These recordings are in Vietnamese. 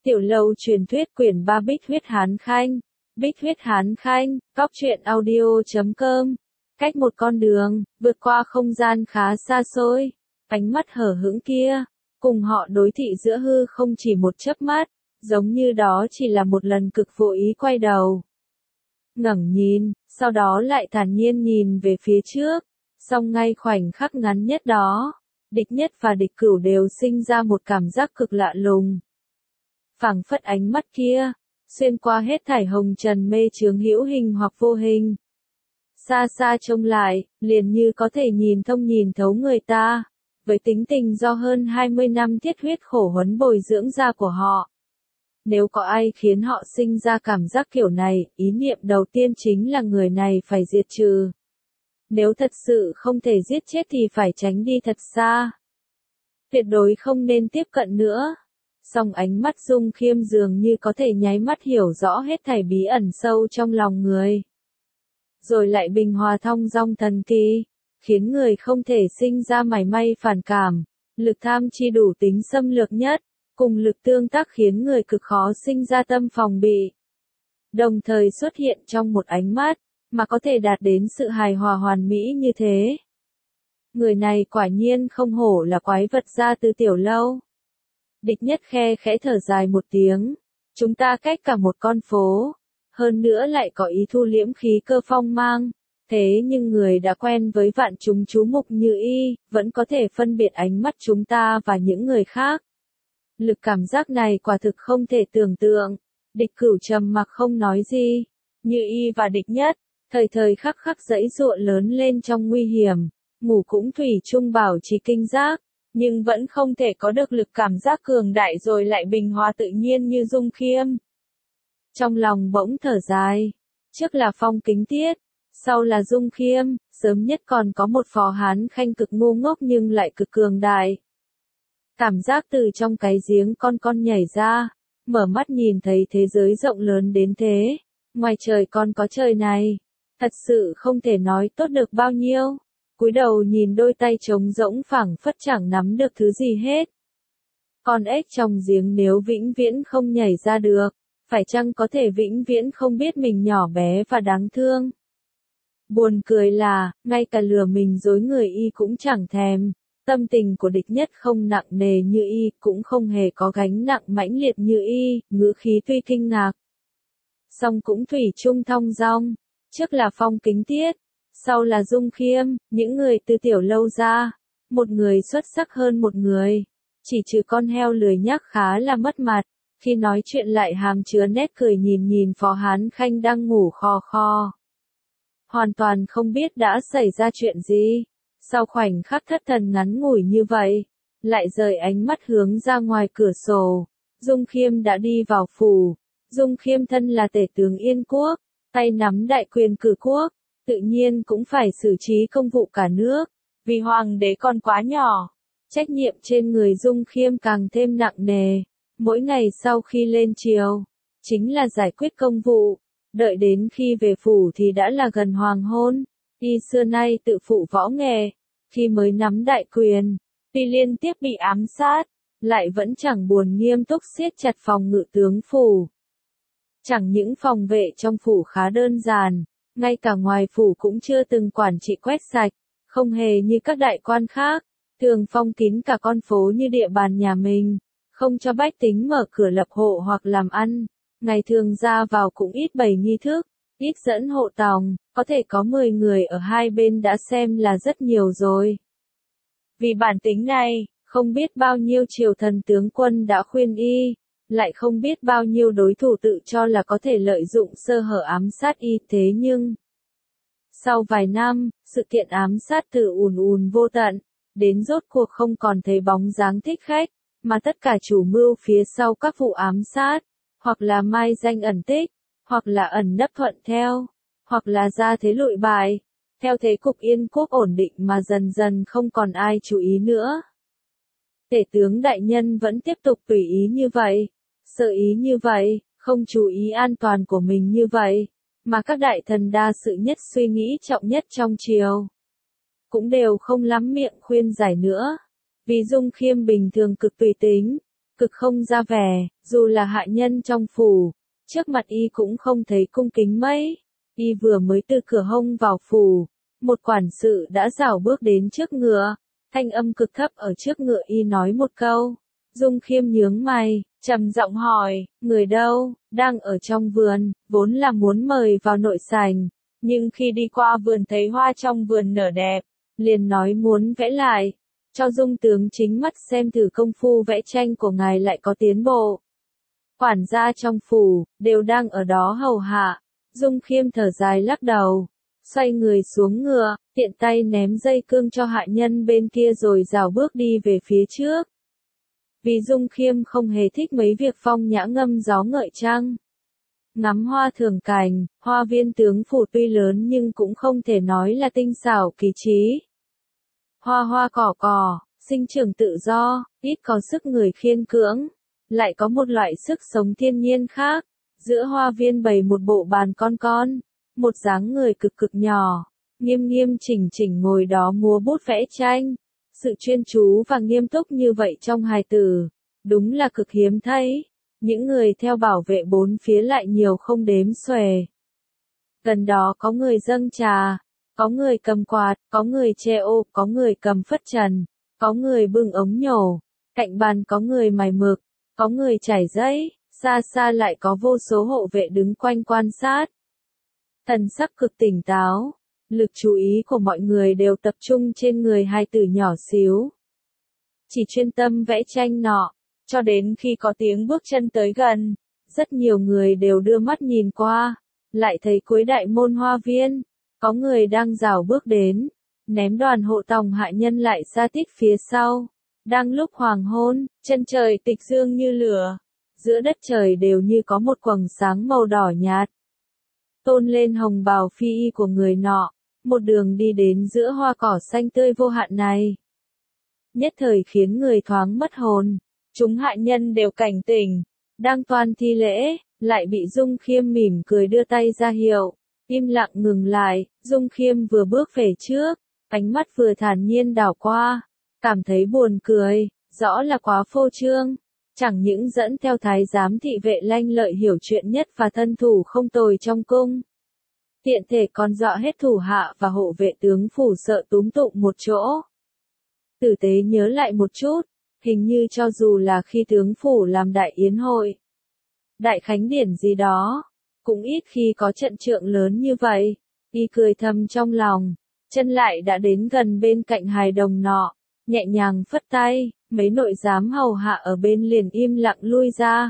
Tiểu lâu truyền thuyết quyển 3 Bích huyết Hán Khanh. Bích huyết Hán Khanh, góc truyện audio.com. Cách một con đường, vượt qua không gian khá xa xôi. Ánh mắt hở hững kia, cùng họ đối thị giữa hư không chỉ một chớp mắt, giống như đó chỉ là một lần cực vô ý quay đầu. Ngẩng nhìn, sau đó lại thản nhiên nhìn về phía trước, song ngay khoảnh khắc ngắn nhất đó, địch nhất và địch cửu đều sinh ra một cảm giác cực lạ lùng. Phảng phất ánh mắt kia, xuyên qua hết thảy hồng trần mê chướng hữu hình hoặc vô hình. Xa xa trông lại, liền như có thể nhìn thông nhìn thấu người ta, với tính tình do hơn 20 năm thiết huyết khổ huấn bồi dưỡng ra của họ. Nếu có ai khiến họ sinh ra cảm giác kiểu này, ý niệm đầu tiên chính là người này phải diệt trừ. Nếu thật sự không thể giết chết thì phải tránh đi thật xa. Tuyệt đối không nên tiếp cận nữa. Song ánh mắt Dung Khiêm dường như có thể nháy mắt hiểu rõ hết thảy bí ẩn sâu trong lòng người. Rồi lại bình hòa thong dong thần kỳ, khiến người không thể sinh ra mảy may phản cảm, lực tham chi đủ tính xâm lược nhất, cùng lực tương tác khiến người cực khó sinh ra tâm phòng bị. Đồng thời xuất hiện trong một ánh mắt, mà có thể đạt đến sự hài hòa hoàn mỹ như thế. Người này quả nhiên không hổ là quái vật ra từ tiểu lâu. Địch nhất khe khẽ thở dài một tiếng, chúng ta cách cả một con phố, hơn nữa lại có ý thu liễm khí cơ phong mang, thế nhưng người đã quen với vạn chúng chú mục như y, vẫn có thể phân biệt ánh mắt chúng ta và những người khác. Lực cảm giác này quả thực không thể tưởng tượng. Địch cửu trầm mặc không nói gì, như y và địch nhất, thời thời khắc khắc giãy giụa lớn lên trong nguy hiểm, ngủ cũng thủy chung bảo trì kinh giác, nhưng vẫn không thể có được lực cảm giác cường đại rồi lại bình hòa tự nhiên như Dung Khiêm. Trong lòng bỗng thở dài, trước là Phong Kính Tiết, sau là Dung Khiêm, sớm nhất còn có một Phó Hán Khanh cực ngu ngốc nhưng lại cực cường đại. Cảm giác từ trong cái giếng con nhảy ra, mở mắt nhìn thấy thế giới rộng lớn đến thế, ngoài trời còn có trời này, thật sự không thể nói tốt được bao nhiêu. Cúi đầu nhìn đôi tay trống rỗng phảng phất chẳng nắm được thứ gì hết. Con ếch trong giếng nếu vĩnh viễn không nhảy ra được, phải chăng có thể vĩnh viễn không biết mình nhỏ bé và đáng thương? Buồn cười là, ngay cả lừa mình dối người y cũng chẳng thèm. Tâm tình của địch nhất không nặng nề như y, cũng không hề có gánh nặng mãnh liệt như y, ngữ khí tuy kinh ngạc. Song cũng thủy chung thong dong, trước là Phong Kính Tiết, sau là Dung Khiêm, những người từ tiểu lâu ra, một người xuất sắc hơn một người, chỉ trừ con heo lười nhác khá là mất mặt, khi nói chuyện lại hàm chứa nét cười nhìn Phó Hán Khanh đang ngủ khò khò. Hoàn toàn không biết đã xảy ra chuyện gì. Sau khoảnh khắc thất thần ngắn ngủi như vậy, lại rời ánh mắt hướng ra ngoài cửa sổ, Dung Khiêm đã đi vào phủ. Dung Khiêm thân là tể tướng Yên Quốc, tay nắm đại quyền cử quốc, tự nhiên cũng phải xử trí công vụ cả nước, vì hoàng đế còn quá nhỏ. Trách nhiệm trên người Dung Khiêm càng thêm nặng nề, mỗi ngày sau khi lên triều, chính là giải quyết công vụ, đợi đến khi về phủ thì đã là gần hoàng hôn. Y xưa nay tự phụ võ nghệ, khi mới nắm đại quyền, tuy liên tiếp bị ám sát, lại vẫn chẳng buồn nghiêm túc siết chặt phòng ngự tướng phủ. Chẳng những phòng vệ trong phủ khá đơn giản, ngay cả ngoài phủ cũng chưa từng quản trị quét sạch, không hề như các đại quan khác, thường phong kín cả con phố như địa bàn nhà mình, không cho bách tính mở cửa lập hộ hoặc làm ăn, ngày thường ra vào cũng ít bày nghi thức. Ít dẫn hộ tòng, có thể có 10 người ở hai bên đã xem là rất nhiều rồi. Vì bản tính này, không biết bao nhiêu triều thần tướng quân đã khuyên y, lại không biết bao nhiêu đối thủ tự cho là có thể lợi dụng sơ hở ám sát y, thế nhưng sau vài năm, sự kiện ám sát từ ùn vô tận, đến rốt cuộc không còn thấy bóng dáng thích khách, mà tất cả chủ mưu phía sau các vụ ám sát, hoặc là mai danh ẩn tích, hoặc là ẩn nấp thuận theo, hoặc là ra thế lụi bại, theo thế cục Yên Quốc ổn định mà dần dần không còn ai chú ý nữa. Tể tướng đại nhân vẫn tiếp tục tùy ý như vậy, sợ ý như vậy, không chú ý an toàn của mình như vậy, mà các đại thần đa sự nhất suy nghĩ trọng nhất trong triều, cũng đều không lắm miệng khuyên giải nữa, vì Dung Khiêm bình thường cực tùy tính, cực không ra vẻ, dù là hạ nhân trong phủ, trước mặt y cũng không thấy cung kính mấy. Y vừa mới từ cửa hông vào phủ, một quản sự đã rảo bước đến trước ngựa, thanh âm cực thấp ở trước ngựa y nói một câu. Dung Khiêm nhướng mày, trầm giọng hỏi, người đâu, đang ở trong vườn, vốn là muốn mời vào nội sảnh, nhưng khi đi qua vườn thấy hoa trong vườn nở đẹp, liền nói muốn vẽ lại, cho Dung tướng chính mắt xem thử công phu vẽ tranh của ngài lại có tiến bộ. Quản gia trong phủ, đều đang ở đó hầu hạ. Dung Khiêm thở dài lắc đầu, xoay người xuống ngựa, tiện tay ném dây cương cho hạ nhân bên kia rồi rảo bước đi về phía trước. Vì Dung Khiêm không hề thích mấy việc phong nhã ngâm gió ngợi trăng. Ngắm hoa thường cảnh, hoa viên tướng phủ tuy lớn nhưng cũng không thể nói là tinh xảo kỳ trí. Hoa hoa cỏ cỏ, sinh trưởng tự do, ít có sức người khiên cưỡng, lại có một loại sức sống thiên nhiên khác. Giữa hoa viên bày một bộ bàn con, một dáng người cực cực nhỏ, nghiêm nghiêm chỉnh chỉnh ngồi đó múa bút vẽ tranh. Sự chuyên chú và nghiêm túc như vậy trong hài tử, đúng là cực hiếm thấy. Những người theo bảo vệ bốn phía lại nhiều không đếm xuể. Gần đó có người dâng trà, có người cầm quạt, có người che ô, có người cầm phất trần, có người bưng ống nhổ, cạnh bàn có người mài mực, có người trải giấy, xa xa lại có vô số hộ vệ đứng quanh quan sát. Thần sắc cực tỉnh táo, lực chú ý của mọi người đều tập trung trên người hai tử nhỏ xíu. Chỉ chuyên tâm vẽ tranh nọ, cho đến khi có tiếng bước chân tới gần, rất nhiều người đều đưa mắt nhìn qua, lại thấy cuối đại môn hoa viên, có người đang rảo bước đến, ném đoàn hộ tòng hạ nhân lại xa tít phía sau. Đang lúc hoàng hôn, chân trời tịch dương như lửa, giữa đất trời đều như có một quầng sáng màu đỏ nhạt. Tôn lên hồng bào phi y của người nọ, một đường đi đến giữa hoa cỏ xanh tươi vô hạn này. Nhất thời khiến người thoáng mất hồn, chúng hạ nhân đều cảnh tỉnh, đang toan thi lễ, lại bị Dung Khiêm mỉm cười đưa tay ra hiệu, im lặng ngừng lại. Dung Khiêm vừa bước về trước, ánh mắt vừa thản nhiên đảo qua, cảm thấy buồn cười, rõ là quá phô trương. Chẳng những dẫn theo thái giám thị vệ lanh lợi hiểu chuyện nhất và thân thủ không tồi trong cung, tiện thể còn dọa hết thủ hạ và hộ vệ tướng phủ sợ túm tụng một chỗ. Tử tế nhớ lại một chút, hình như cho dù là khi tướng phủ làm đại yến hội, đại khánh điển gì đó, cũng ít khi có trận trượng lớn như vậy. Y cười thầm trong lòng, chân lại đã đến gần bên cạnh hài đồng nọ, nhẹ nhàng phất tay, mấy nội giám hầu hạ ở bên liền im lặng lui ra.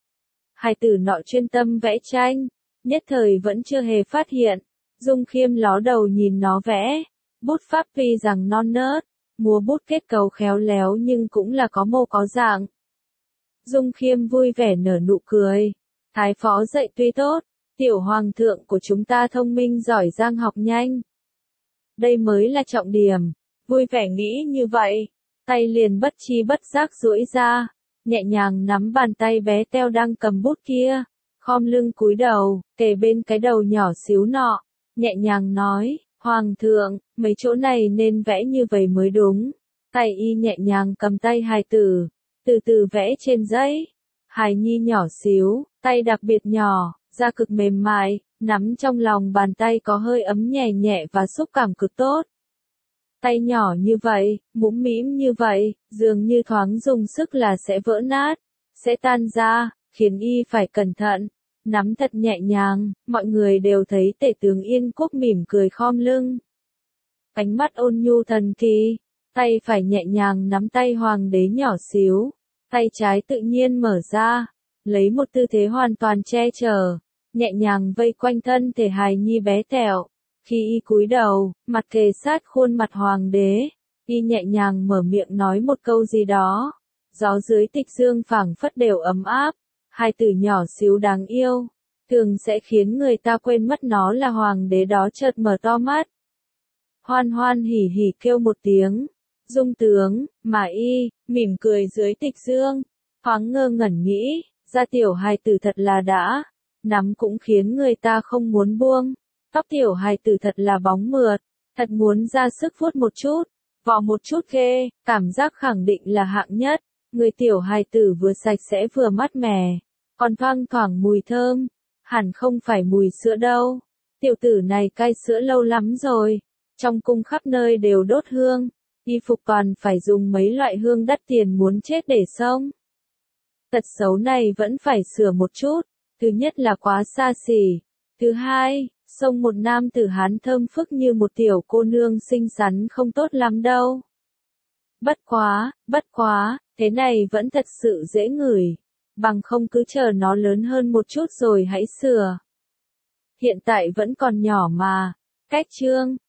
Hài tử nọ chuyên tâm vẽ tranh, nhất thời vẫn chưa hề phát hiện. Dung Khiêm ló đầu nhìn nó vẽ, bút pháp tuy rằng non nớt, múa bút kết cấu khéo léo nhưng cũng là có mô có dạng. Dung Khiêm vui vẻ nở nụ cười, thái phó dạy tuy tốt, tiểu hoàng thượng của chúng ta thông minh giỏi giang học nhanh. Đây mới là trọng điểm, vui vẻ nghĩ như vậy, tay liền bất chi bất giác duỗi ra, nhẹ nhàng nắm bàn tay bé teo đang cầm bút kia, khom lưng cúi đầu, kề bên cái đầu nhỏ xíu nọ, nhẹ nhàng nói, hoàng thượng, mấy chỗ này nên vẽ như vậy mới đúng. Tay y nhẹ nhàng cầm tay hài tử, từ từ vẽ trên giấy. Hài nhi nhỏ xíu, tay đặc biệt nhỏ, da cực mềm mại, nắm trong lòng bàn tay có hơi ấm nhẹ nhẹ và xúc cảm cực tốt. Tay nhỏ như vậy, mũm mĩm như vậy, dường như thoáng dùng sức là sẽ vỡ nát, sẽ tan ra, khiến y phải cẩn thận, nắm thật nhẹ nhàng. Mọi người đều thấy tể tướng Yên Quốc mỉm cười khom lưng, ánh mắt ôn nhu thần kỳ, tay phải nhẹ nhàng nắm tay hoàng đế nhỏ xíu, tay trái tự nhiên mở ra, lấy một tư thế hoàn toàn che chở, nhẹ nhàng vây quanh thân thể hài nhi bé tẹo. Khi y cúi đầu, mặt kề sát khuôn mặt hoàng đế, y nhẹ nhàng mở miệng nói một câu gì đó. Gió dưới tịch dương phảng phất đều ấm áp, hai từ nhỏ xíu đáng yêu, thường sẽ khiến người ta quên mất nó là hoàng đế đó chợt mở to mắt. Hoan hoan hỉ hỉ kêu một tiếng, Dung tướng, mà y, mỉm cười dưới tịch dương, thoáng ngơ ngẩn nghĩ, ra tiểu hài tử thật là đã, nắm cũng khiến người ta không muốn buông. Tóc tiểu hài tử thật là bóng mượt, thật muốn ra sức vuốt một chút, vò một chút ghê, cảm giác khẳng định là hạng nhất. Người tiểu hài tử vừa sạch sẽ vừa mát mẻ, còn thoang thoảng mùi thơm, hẳn không phải mùi sữa đâu. Tiểu tử này cai sữa lâu lắm rồi, trong cung khắp nơi đều đốt hương, y phục toàn phải dùng mấy loại hương đắt tiền muốn chết để xông. Tật xấu này vẫn phải sửa một chút, thứ nhất là quá xa xỉ, thứ hai, xông một nam tử Hán thơm phức như một tiểu cô nương xinh xắn không tốt lắm đâu. Bất quá, thế này vẫn thật sự dễ ngửi, bằng không cứ chờ nó lớn hơn một chút rồi hãy sửa. Hiện tại vẫn còn nhỏ mà. Cách chương